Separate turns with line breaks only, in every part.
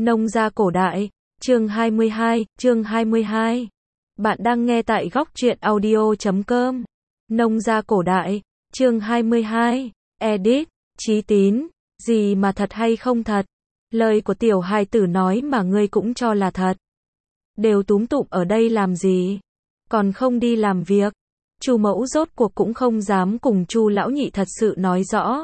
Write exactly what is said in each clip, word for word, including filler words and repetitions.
Nông gia cổ đại, chương hai mươi hai, chương hai mươi hai. Bạn đang nghe tại góc truyện audio chấm com. Nông gia cổ đại, chương hai mươi hai. Edit, Chí Tín, gì mà thật hay không thật? Lời của tiểu hài tử nói mà ngươi cũng cho là thật. Đều túm tụm ở đây làm gì? Còn không đi làm việc. Chu Mẫu rốt cuộc cũng không dám cùng Chu lão nhị thật sự nói rõ.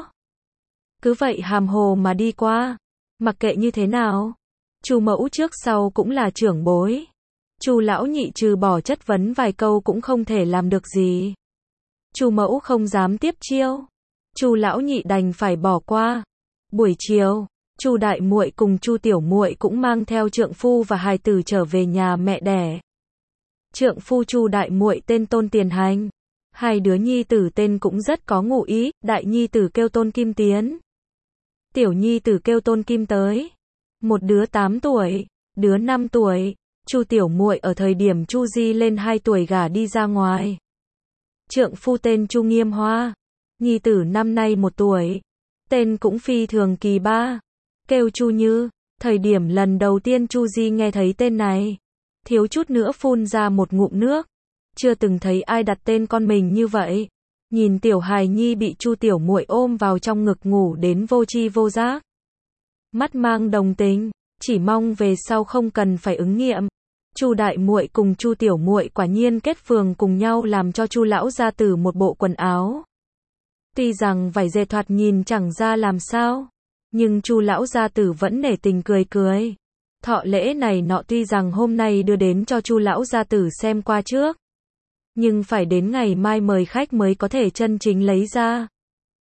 Cứ vậy hàm hồ mà đi qua, mặc kệ như thế nào. Chu Mẫu trước sau cũng là trưởng bối. Chu lão nhị trừ bỏ chất vấn vài câu cũng không thể làm được gì. Chu Mẫu không dám tiếp chiêu. Chu lão nhị đành phải bỏ qua. Buổi chiều, Chu đại muội cùng Chu tiểu muội cũng mang theo trượng phu và hài tử trở về nhà mẹ đẻ. Trượng phu Chu đại muội tên Tôn Tiền Hành. Hai đứa nhi tử tên cũng rất có ngụ ý, đại nhi tử kêu Tôn Kim Tiến. Tiểu nhi tử kêu Tôn Kim Tới. Một đứa tám tuổi, đứa năm tuổi. Chu tiểu muội ở thời điểm Chu Di lên hai tuổi gả đi ra ngoài. Trượng phu tên Chu Nghiêm Hoa. Nhi tử năm nay một tuổi. Tên cũng phi thường kỳ ba. Kêu Chu Như. Thời điểm lần đầu tiên Chu Di nghe thấy tên này, thiếu chút nữa phun ra một ngụm nước. Chưa từng thấy ai đặt tên con mình như vậy. Nhìn tiểu hài nhi bị Chu tiểu muội ôm vào trong ngực ngủ đến vô tri vô giác. Mắt mang đồng tình, chỉ mong về sau không cần phải ứng nghiệm. Chu đại muội cùng Chu tiểu muội quả nhiên kết phường cùng nhau làm cho Chu lão gia tử một bộ quần áo. Tuy rằng vải dệt thoạt nhìn chẳng ra làm sao, nhưng Chu lão gia tử vẫn nể tình cười cười. Thọ lễ này nọ tuy rằng hôm nay đưa đến cho Chu lão gia tử xem qua trước, nhưng phải đến ngày mai mời khách mới có thể chân chính lấy ra.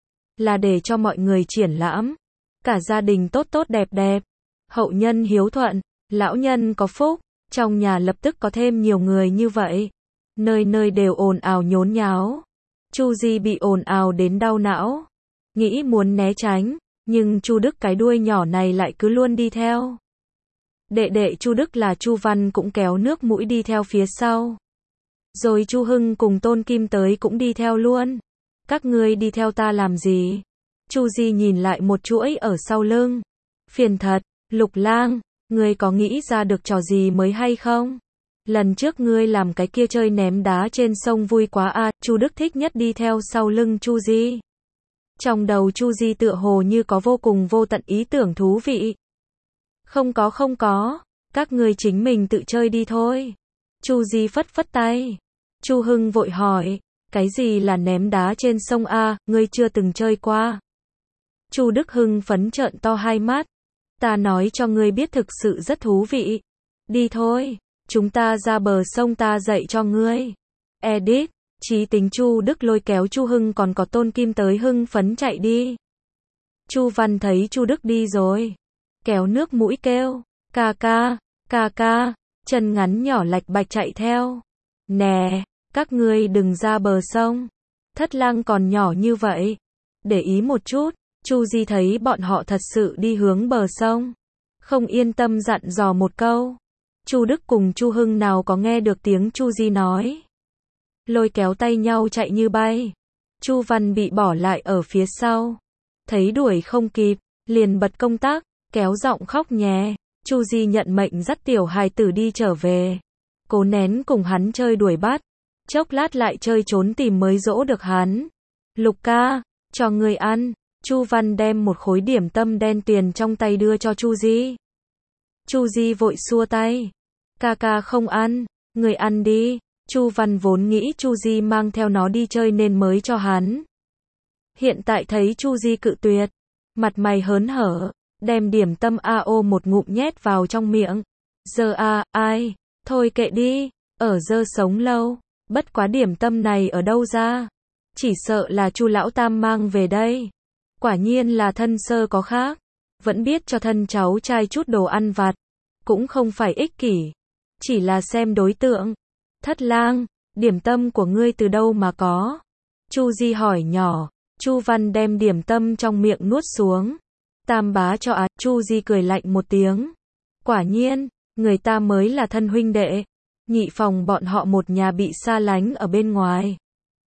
Là để cho mọi người triển lãm. Cả gia đình tốt tốt đẹp đẹp. Hậu nhân hiếu thuận. Lão nhân có phúc. Trong nhà lập tức có thêm nhiều người như vậy. Nơi nơi đều ồn ào nhốn nháo. Chu Di bị ồn ào đến đau não. Nghĩ muốn né tránh. Nhưng Chu Đức cái đuôi nhỏ này lại cứ luôn đi theo. Đệ đệ Chu Đức là Chu Văn cũng kéo nước mũi đi theo phía sau. Rồi Chu Hưng cùng Tôn Kim Tới cũng đi theo luôn. Các ngươi đi theo ta làm gì? Chu Di nhìn lại một chuỗi ở sau lưng. Phiền thật, Lục Lang, ngươi có nghĩ ra được trò gì mới hay không? Lần trước ngươi làm cái kia chơi ném đá trên sông vui quá à, Chu Đức thích nhất đi theo sau lưng Chu Di. Trong đầu Chu Di tựa hồ như có vô cùng vô tận ý tưởng thú vị. Không có không có, các ngươi chính mình tự chơi đi thôi. Chu Di phất phất tay. Chu Hưng vội hỏi, cái gì là ném đá trên sông a, ngươi chưa từng chơi qua? Chu Đức Hưng phấn trợn to hai mắt. Ta nói cho ngươi biết thực sự rất thú vị. Đi thôi, chúng ta ra bờ sông ta dạy cho ngươi. Edit, Chí Tính. Chu Đức lôi kéo Chu Hưng còn có Tôn Kim Tới hưng phấn chạy đi. Chu Văn thấy Chu Đức đi rồi, kéo nước mũi kêu, ca ca, ca ca, chân ngắn nhỏ lạch bạch chạy theo. Nè, các ngươi đừng ra bờ sông. Thất Lang còn nhỏ như vậy. Để ý một chút. Chu Di thấy bọn họ thật sự đi hướng bờ sông, không yên tâm dặn dò một câu. Chu Đức cùng Chu Hưng nào có nghe được tiếng Chu Di nói. Lôi kéo tay nhau chạy như bay. Chu Văn bị bỏ lại ở phía sau. Thấy đuổi không kịp, liền bật công tắc, kéo giọng khóc nhè. Chu Di nhận mệnh dắt tiểu hài tử đi trở về. Cố nén cùng hắn chơi đuổi bắt. Chốc lát lại chơi trốn tìm mới dỗ được hắn. Lục ca, cho người ăn. Chu Văn đem một khối điểm tâm đen tuyền trong tay đưa cho Chu Di. Chu Di vội xua tay. Ca ca không ăn, người ăn đi. Chu Văn vốn nghĩ Chu Di mang theo nó đi chơi nên mới cho hắn. Hiện tại thấy Chu Di cự tuyệt, mặt mày hớn hở, đem điểm tâm a ô một ngụm nhét vào trong miệng. Giờ a, ai, thôi kệ đi, ở dơ sống lâu, bất quá điểm tâm này ở đâu ra? Chỉ sợ là Chu lão tam mang về đây. Quả nhiên là thân sơ có khác, vẫn biết cho thân cháu trai chút đồ ăn vặt, cũng không phải ích kỷ, chỉ là xem đối tượng. Thất Lang, điểm tâm của ngươi từ đâu mà có? Chu Di hỏi nhỏ. Chu Văn đem điểm tâm trong miệng nuốt xuống. Tam bá cho à, Chu Di cười lạnh một tiếng. Quả nhiên, người ta mới là thân huynh đệ. Nhị phòng bọn họ một nhà bị xa lánh ở bên ngoài.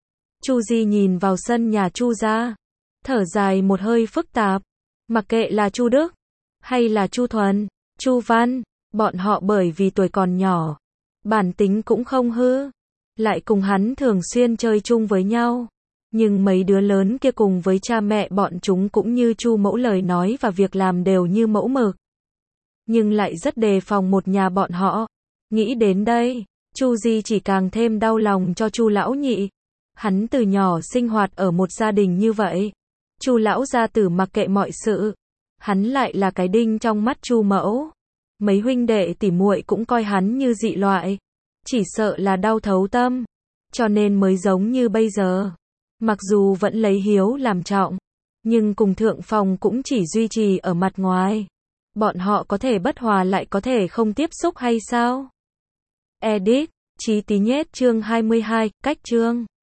Chu Di nhìn vào sân nhà Chu gia, thở dài một hơi phức tạp. Mặc kệ là Chu Đức hay là Chu Thuần, Chu Văn, bọn họ bởi vì tuổi còn nhỏ, bản tính cũng không hư, lại cùng hắn thường xuyên chơi chung với nhau. Nhưng mấy đứa lớn kia cùng với cha mẹ bọn chúng cũng như Chu mẫu, lời nói và việc làm đều như mẫu mực. Nhưng lại rất đề phòng một nhà bọn họ. Nghĩ đến đây, Chu Di chỉ càng thêm đau lòng cho Chu lão nhị. Hắn từ nhỏ sinh hoạt ở một gia đình như vậy. Chu lão gia tử mặc kệ mọi sự, hắn lại là cái đinh trong mắt Chu mẫu. Mấy huynh đệ tỉ muội cũng coi hắn như dị loại, chỉ sợ là đau thấu tâm, cho nên mới giống như bây giờ. Mặc dù vẫn lấy hiếu làm trọng, nhưng cùng thượng phòng cũng chỉ duy trì ở mặt ngoài. Bọn họ có thể bất hòa lại có thể không tiếp xúc hay sao? Edit, Chí Tí Nhết chương hai mươi hai, cách chương